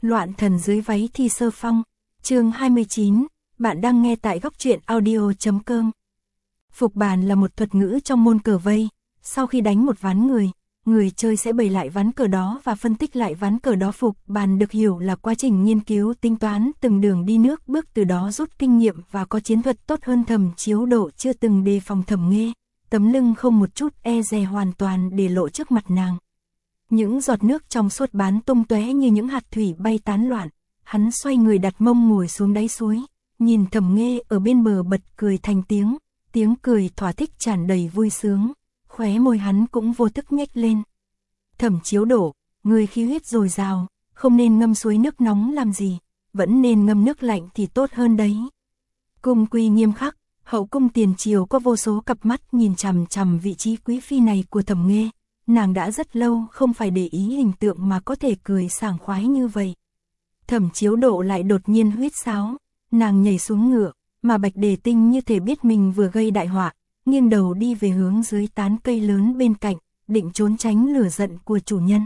Loạn thần dưới váy Thi Sơ Phong, chương 29, bạn đang nghe tại góc truyện audio.com. Phục bàn là một thuật ngữ trong môn cờ vây, sau khi đánh một ván người chơi sẽ bày lại ván cờ đó và phân tích lại ván cờ đó. Phục bàn được hiểu là quá trình nghiên cứu tính toán từng đường đi nước bước, từ đó rút kinh nghiệm và có chiến thuật tốt hơn. Thẩm Chiếu Độ chưa từng đề phòng Thẩm Nghê, tấm lưng không một chút e dè hoàn toàn để lộ trước mặt nàng. Những giọt nước trong suốt bắn tung tóe như những hạt thủy bay tán loạn. Hắn xoay người đặt mông ngồi xuống đáy suối, nhìn Thẩm Nghê ở bên bờ bật cười thành tiếng, tiếng cười thỏa thích tràn đầy vui sướng, khóe môi hắn cũng vô thức nhếch lên. Thẩm Chiếu Độ, người khí huyết dồi dào, không nên ngâm suối nước nóng làm gì, vẫn nên ngâm nước lạnh thì tốt hơn đấy. Cung quy nghiêm khắc, hậu cung tiền triều có vô số cặp mắt nhìn chằm chằm vị trí quý phi này của Thẩm Nghê. Nàng đã rất lâu không phải để ý hình tượng mà có thể cười sảng khoái như vậy. Thẩm Chiếu Độ lại đột nhiên huýt sáo, nàng nhảy xuống ngựa, mà Bạch Đề Tinh như thể biết mình vừa gây đại họa, nghiêng đầu đi về hướng dưới tán cây lớn bên cạnh, định trốn tránh lửa giận của chủ nhân.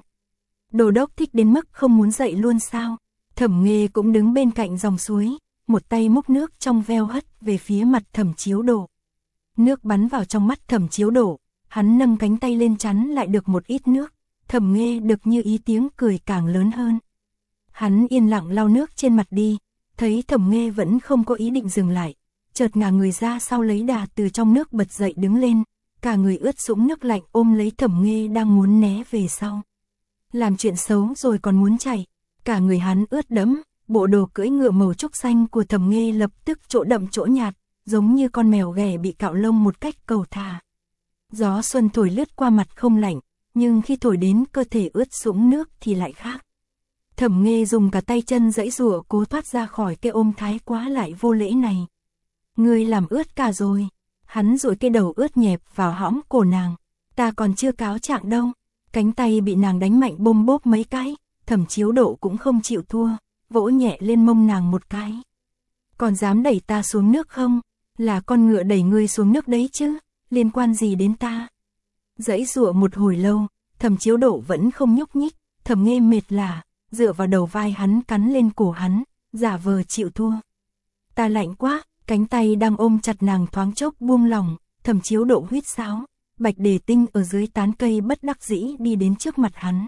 Đồ đốc thích đến mức không muốn dậy luôn sao? Thẩm Nghê cũng đứng bên cạnh dòng suối, một tay múc nước trong veo hất về phía mặt Thẩm Chiếu Độ. Nước bắn vào trong mắt Thẩm Chiếu Độ. Hắn nâng cánh tay lên chắn lại được một ít nước, Thẩm Nghê được như ý, tiếng cười càng lớn hơn. Hắn yên lặng lau nước trên mặt đi, thấy Thẩm Nghê vẫn không có ý định dừng lại, chợt ngả người ra sau lấy đà từ trong nước bật dậy đứng lên, cả người ướt sũng nước lạnh ôm lấy Thẩm Nghê đang muốn né về sau. Làm chuyện xấu rồi còn muốn chạy, cả người hắn ướt đẫm, bộ đồ cưỡi ngựa màu trúc xanh của Thẩm Nghê lập tức chỗ đậm chỗ nhạt, giống như con mèo ghẻ bị cạo lông một cách cầu thả. Gió xuân thổi lướt qua mặt không lạnh, nhưng khi thổi đến cơ thể ướt sũng nước thì lại khác. Thẩm Nghê dùng cả tay chân giãy giụa cố thoát ra khỏi cái ôm thái quá lại vô lễ này. Ngươi làm ướt cả rồi. Hắn duỗi cái đầu ướt nhẹp vào hõm cổ nàng. Ta còn chưa cáo trạng đâu. Cánh tay bị nàng đánh mạnh bôm bốp mấy cái, Thẩm Chiếu Độ cũng không chịu thua, vỗ nhẹ lên mông nàng một cái. Còn dám đẩy ta xuống nước không? Là con ngựa đẩy ngươi xuống nước đấy chứ, liên quan gì đến ta? Giãy giụa một hồi lâu, Thẩm Chiếu Độ vẫn không nhúc nhích. Thẩm Nghê mệt lả, dựa vào đầu vai hắn cắn lên cổ hắn, giả vờ chịu thua. Ta lạnh quá. Cánh tay đang ôm chặt nàng thoáng chốc buông lỏng, Thẩm Chiếu Độ huýt sáo. Bạch Đề Tinh ở dưới tán cây bất đắc dĩ đi đến trước mặt hắn.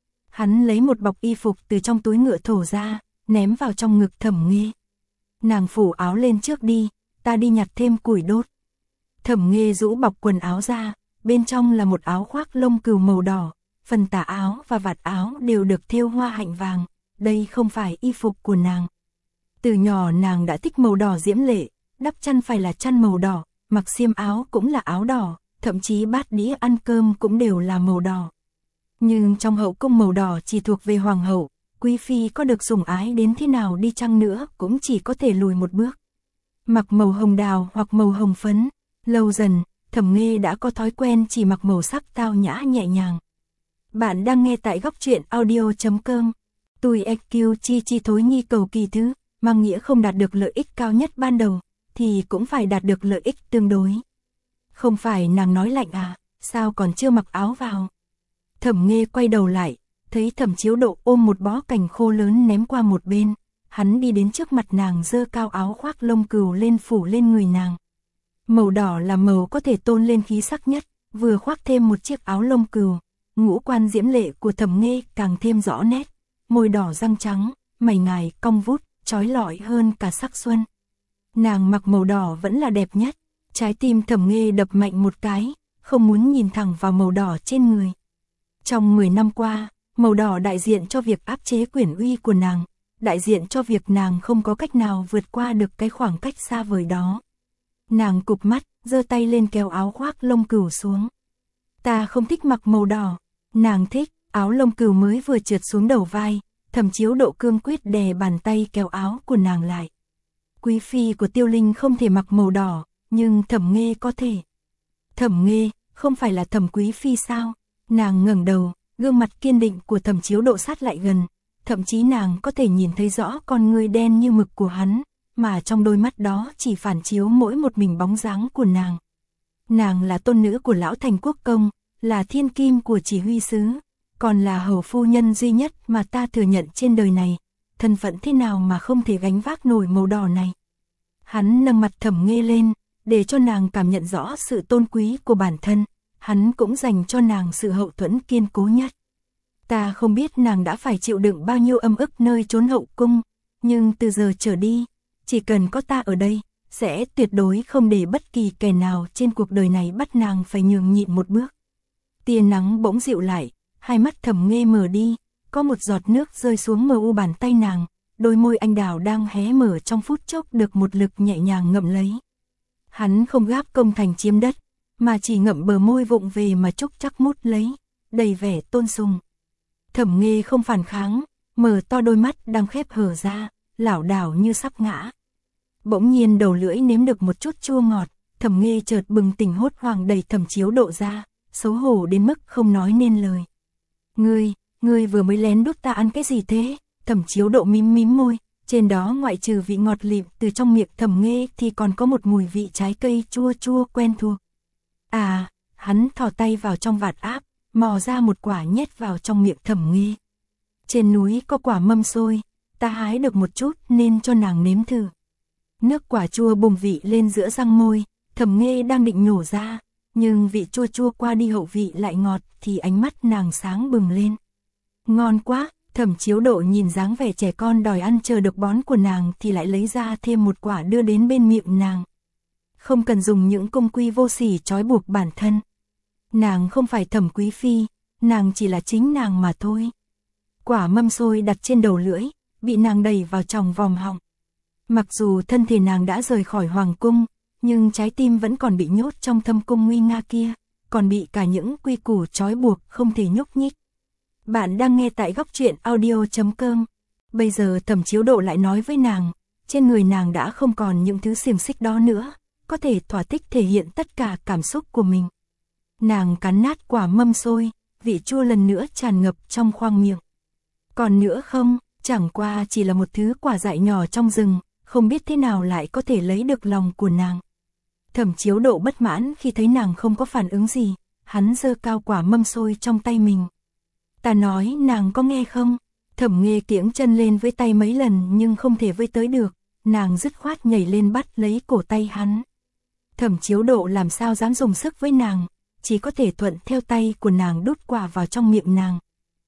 Hắn lấy một bọc y phục từ trong túi ngựa thổ ra, ném vào trong ngực Thẩm Nghê. Nàng phủ áo lên trước đi, ta đi nhặt thêm củi đốt. Thẩm Nghê rũ bọc quần áo ra, bên trong là một áo khoác lông cừu màu đỏ, phần tà áo và vạt áo đều được thêu hoa hạnh vàng, đây không phải y phục của nàng. Từ nhỏ nàng đã thích màu đỏ diễm lệ, đắp chăn phải là chăn màu đỏ, mặc xiêm áo cũng là áo đỏ, thậm chí bát đĩa ăn cơm cũng đều là màu đỏ. Nhưng trong hậu cung màu đỏ chỉ thuộc về hoàng hậu, quý phi có được sủng ái đến thế nào đi chăng nữa cũng chỉ có thể lùi một bước. Mặc màu hồng đào hoặc màu hồng phấn, lâu dần, Thẩm Nghê đã có thói quen chỉ mặc màu sắc tao nhã nhẹ nhàng. Bạn đang nghe tại góc truyện audio.com. Tùy EQ chi thối nhi cầu kỳ thứ, mang nghĩa không đạt được lợi ích cao nhất ban đầu, thì cũng phải đạt được lợi ích tương đối. Không phải nàng nói lạnh à, sao còn chưa mặc áo vào? Thẩm Nghê quay đầu lại, thấy Thẩm Chiếu Độ ôm một bó cành khô lớn ném qua một bên, hắn đi đến trước mặt nàng giơ cao áo khoác lông cừu lên phủ lên người nàng. Màu đỏ là màu có thể tôn lên khí sắc nhất, vừa khoác thêm một chiếc áo lông cừu, ngũ quan diễm lệ của Thẩm Nghê càng thêm rõ nét, môi đỏ răng trắng, mày ngài cong vút, chói lọi hơn cả sắc xuân. Nàng mặc màu đỏ vẫn là đẹp nhất, trái tim Thẩm Nghê đập mạnh một cái, không muốn nhìn thẳng vào màu đỏ trên người. Trong 10 năm qua, màu đỏ đại diện cho việc áp chế quyền uy của nàng, đại diện cho việc nàng không có cách nào vượt qua được cái khoảng cách xa vời đó. Nàng cụp mắt, giơ tay lên kéo áo khoác lông cừu xuống. Ta không thích mặc màu đỏ. Nàng thích. Áo lông cừu mới vừa trượt xuống đầu vai, Thẩm Chiếu Độ cương quyết đè bàn tay kéo áo của nàng lại. Quý phi của Tiêu Linh không thể mặc màu đỏ, nhưng Thẩm Nghê có thể. Thẩm Nghê, không phải là Thẩm quý phi sao? Nàng ngẩng đầu, gương mặt kiên định của Thẩm Chiếu Độ sát lại gần, thậm chí nàng có thể nhìn thấy rõ con ngươi đen như mực của hắn, mà trong đôi mắt đó chỉ phản chiếu mỗi một mình bóng dáng của nàng. Nàng là tôn nữ của lão thành quốc công, là thiên kim của chỉ huy sứ, còn là hầu phu nhân duy nhất mà ta thừa nhận trên đời này, thân phận thế nào mà không thể gánh vác nổi màu đỏ này. Hắn nâng mặt Thẩm Nghê lên, để cho nàng cảm nhận rõ sự tôn quý của bản thân, hắn cũng dành cho nàng sự hậu thuẫn kiên cố nhất. Ta không biết nàng đã phải chịu đựng bao nhiêu âm ức nơi chốn hậu cung, nhưng từ giờ trở đi, chỉ cần có ta ở đây, sẽ tuyệt đối không để bất kỳ kẻ nào trên cuộc đời này bắt nàng phải nhường nhịn một bước. Tia nắng bỗng dịu lại, hai mắt Thẩm Nghê mở đi, có một giọt nước rơi xuống mờ u bàn tay nàng, đôi môi anh đào đang hé mở trong phút chốc được một lực nhẹ nhàng ngậm lấy. Hắn không gáp công thành chiếm đất, mà chỉ ngậm bờ môi vụng về mà chúc chắc mút lấy, đầy vẻ tôn sùng. Thẩm Nghê không phản kháng, mở to đôi mắt đang khép hở ra, lảo đảo như sắp ngã. Bỗng nhiên đầu lưỡi nếm được một chút chua ngọt, Thẩm Nghê chợt bừng tỉnh hốt hoảng đẩy Thẩm Chiếu Độ ra, xấu hổ đến mức không nói nên lời. Ngươi vừa mới lén đút ta ăn cái gì thế? Thẩm Chiếu Độ mím môi, trên đó ngoại trừ vị ngọt lịm từ trong miệng Thẩm Nghê thì còn có một mùi vị trái cây chua chua quen thuộc. À, hắn thò tay vào trong vạt áp, mò ra một quả nhét vào trong miệng Thẩm Nghê. Trên núi có quả mâm xôi, ta hái được một chút nên cho nàng nếm thử. Nước quả chua bùng vị lên giữa răng môi, Thẩm Nghê đang định nhổ ra, nhưng vị chua chua qua đi hậu vị lại ngọt thì ánh mắt nàng sáng bừng lên. Ngon quá, Thẩm Chiếu Độ nhìn dáng vẻ trẻ con đòi ăn chờ được bón của nàng thì lại lấy ra thêm một quả đưa đến bên miệng nàng. Không cần dùng những công quy vô sỉ trói buộc bản thân. Nàng không phải Thẩm Quý Phi, nàng chỉ là chính nàng mà thôi. Quả mâm xôi đặt trên đầu lưỡi, bị nàng đẩy vào trong vòm họng. Mặc dù thân thể nàng đã rời khỏi hoàng cung, nhưng trái tim vẫn còn bị nhốt trong thâm cung nguy nga kia, còn bị cả những quy củ trói buộc không thể nhúc nhích. Bạn đang nghe tại Góc Truyện Audio.com. Bây giờ Thẩm Chiếu Độ lại nói với nàng, trên người nàng đã không còn những thứ xiềng xích đó nữa, có thể thỏa thích thể hiện tất cả cảm xúc của mình. Nàng cắn nát quả mâm xôi, vị chua lần nữa tràn ngập trong khoang miệng. Còn nữa không, chẳng qua chỉ là một thứ quả dại nhỏ trong rừng, không biết thế nào lại có thể lấy được lòng của nàng. Thẩm Chiếu Độ bất mãn khi thấy nàng không có phản ứng gì, hắn giơ cao quả mâm xôi trong tay mình. Ta nói nàng có nghe không? Thẩm Nghê kiễng chân lên với tay mấy lần nhưng không thể với tới được, nàng dứt khoát nhảy lên bắt lấy cổ tay hắn. Thẩm Chiếu Độ làm sao dám dùng sức với nàng, chỉ có thể thuận theo tay của nàng đút quả vào trong miệng nàng.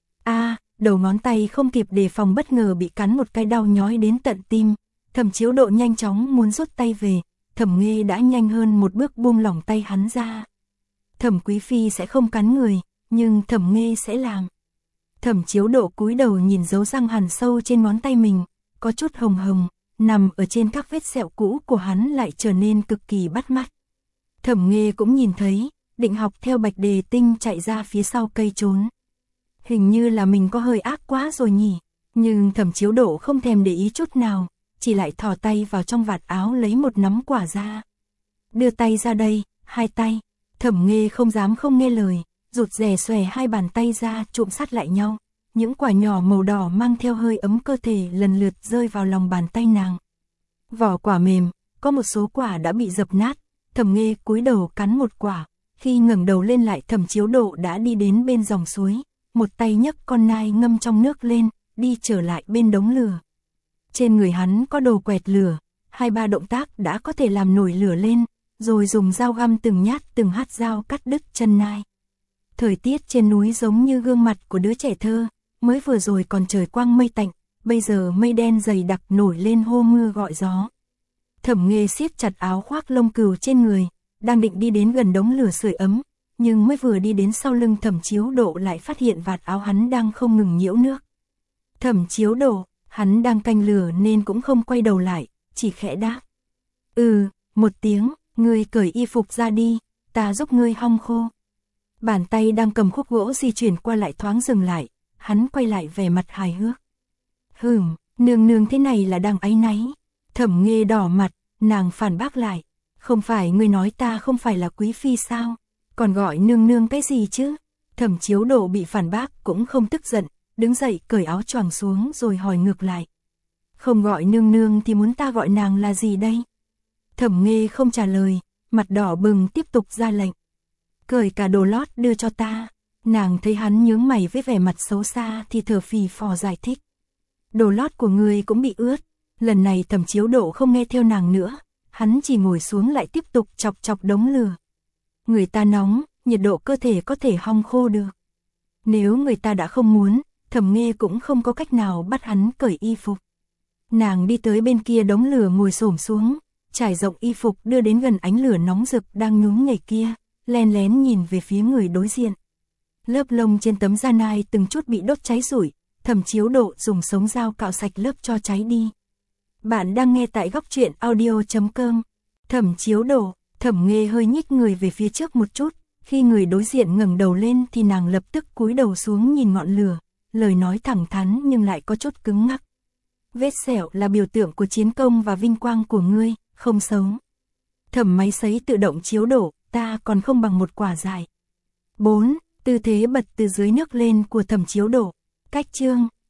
Đầu ngón tay không kịp đề phòng bất ngờ bị cắn một cái đau nhói đến tận tim. Thẩm Chiếu Độ nhanh chóng muốn rút tay về, Thẩm Nghê đã nhanh hơn một bước buông lỏng tay hắn ra. Thẩm Quý Phi sẽ không cắn người, nhưng Thẩm Nghê sẽ làm. Thẩm Chiếu Độ cúi đầu nhìn dấu răng hằn sâu trên ngón tay mình, có chút hồng hồng, nằm ở trên các vết sẹo cũ của hắn lại trở nên cực kỳ bắt mắt. Thẩm Nghê cũng nhìn thấy, định học theo Bạch Đề Tinh chạy ra phía sau cây trốn. Hình như là mình có hơi ác quá rồi nhỉ, nhưng Thẩm Chiếu Độ không thèm để ý chút nào, chỉ lại thò tay vào trong vạt áo lấy một nắm quả ra. Đưa tay ra đây, hai tay. Thẩm Nghê không dám không nghe lời, rụt rè xòe hai bàn tay ra chụm sát lại nhau. Những quả nhỏ màu đỏ mang theo hơi ấm cơ thể lần lượt rơi vào lòng bàn tay nàng. Vỏ quả mềm, có một số quả đã bị dập nát. Thẩm Nghê cúi đầu cắn một quả, khi ngẩng đầu lên lại Thẩm Chiếu Độ đã đi đến bên dòng suối, một tay nhấc con nai ngâm trong nước lên, đi trở lại bên đống lửa. Trên người hắn có đồ quẹt lửa, 2-3 động tác đã có thể làm nổi lửa lên, rồi dùng dao găm từng nhát từng hạt dao cắt đứt chân nai. Thời tiết trên núi giống như gương mặt của đứa trẻ thơ, mới vừa rồi còn trời quang mây tạnh, bây giờ mây đen dày đặc nổi lên hô mưa gọi gió. Thẩm Nghê siết chặt áo khoác lông cừu trên người, đang định đi đến gần đống lửa sưởi ấm, nhưng mới vừa đi đến sau lưng Thẩm Chiếu Độ lại phát hiện vạt áo hắn đang không ngừng nhiễu nước. Thẩm Chiếu Độ, hắn đang canh lửa nên cũng không quay đầu lại, chỉ khẽ đáp. Một tiếng, ngươi cởi y phục ra đi, ta giúp ngươi hong khô. Bàn tay đang cầm khúc gỗ di chuyển qua lại thoáng dừng lại, hắn quay lại vẻ mặt hài hước. Nương nương thế này là đang áy náy. Thẩm Nghê đỏ mặt, nàng phản bác lại. Không phải ngươi nói ta không phải là quý phi sao? Còn gọi nương nương cái gì chứ? Thẩm Chiếu Độ bị phản bác cũng không tức giận, đứng dậy cởi áo choàng xuống rồi hỏi ngược lại. Không gọi nương nương thì muốn ta gọi nàng là gì đây? Thẩm Nghê không trả lời, mặt đỏ bừng tiếp tục ra lệnh. Cởi cả đồ lót đưa cho ta. Nàng thấy hắn nhướng mày với vẻ mặt xấu xa thì thở phì phò giải thích. Đồ lót của ngươi cũng bị ướt. Lần này Thẩm Chiếu Độ không nghe theo nàng nữa, hắn chỉ ngồi xuống lại tiếp tục chọc chọc đống lửa. Người ta nóng, nhiệt độ cơ thể có thể hong khô được. Nếu người ta đã không muốn, Thẩm Nghê cũng không có cách nào bắt hắn cởi y phục. Nàng đi tới bên kia đống lửa ngồi xổm xuống, trải rộng y phục đưa đến gần ánh lửa nóng rực đang nhúng nhảy kia, len lén nhìn về phía người đối diện. Lớp lông trên tấm da nai từng chút bị đốt cháy rủi, Thẩm Chiếu Độ dùng sống dao cạo sạch lớp cho cháy đi. Bạn đang nghe tại góc truyện audio.com. Thẩm Chiếu Độ, Thẩm Nghê hơi nhích người về phía trước một chút, khi người đối diện ngẩng đầu lên thì nàng lập tức cúi đầu xuống nhìn ngọn lửa, lời nói thẳng thắn nhưng lại có chút cứng ngắc. Vết sẹo là biểu tượng của chiến công và vinh quang của ngươi, không xấu. Thẩm máy sấy tự động Chiếu Độ, ta còn không bằng một quả dại. 4. Tư thế bật từ dưới nước lên của Thẩm Chiếu Độ. Cách chương,